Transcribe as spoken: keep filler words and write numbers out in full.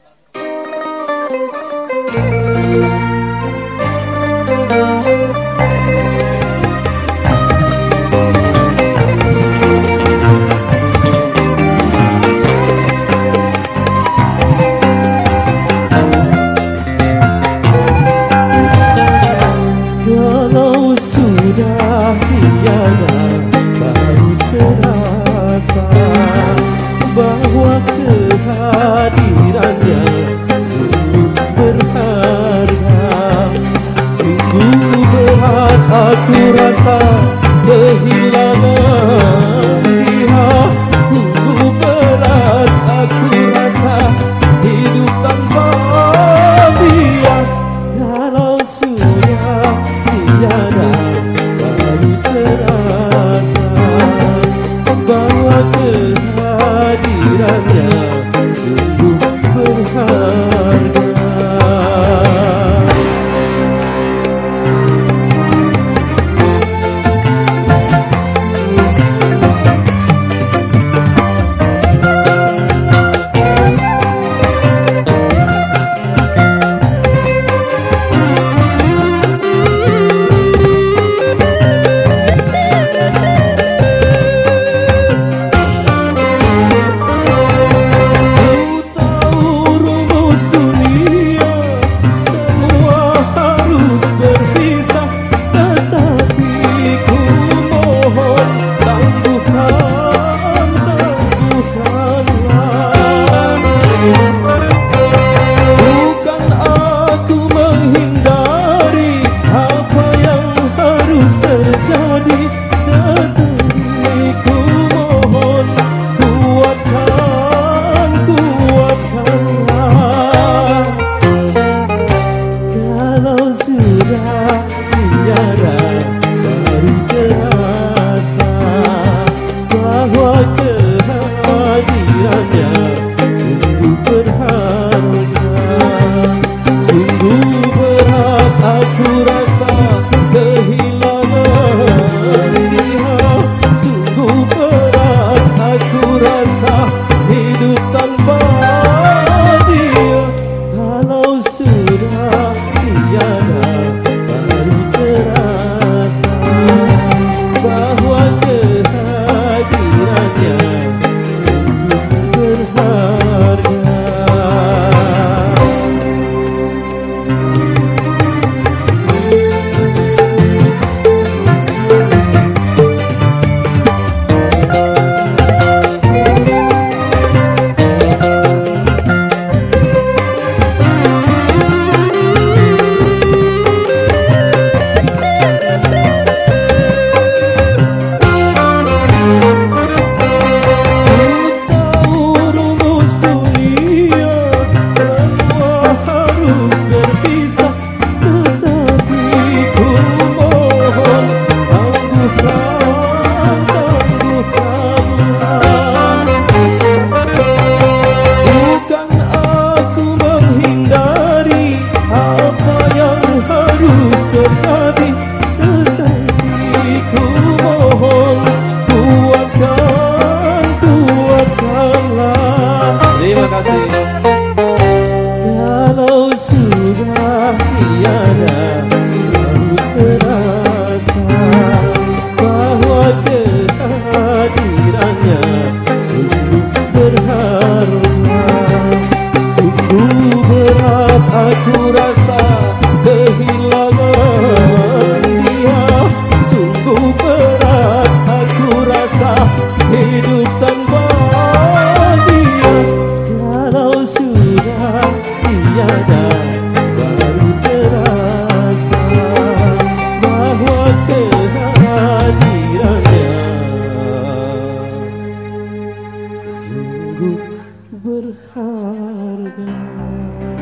Bahwa kehadirannya sungguh berharga. Sungguh berat aku rasa kehilangan dia. Sungguh berat aku rasa hidup tanpa dia. Kalau sudah tiada baru terasa bahwa kehadirannya sungguh berharga. Terima kasih. Kalau sudah tiada baru terasa bahwa kehadirannya sungguh berharga. Sungguh berat aku rasa kehilangan dia. Sungguh berat aku rasa hidup tanpa tiada baru terasa bahwa kehadirannya sungguh berharga.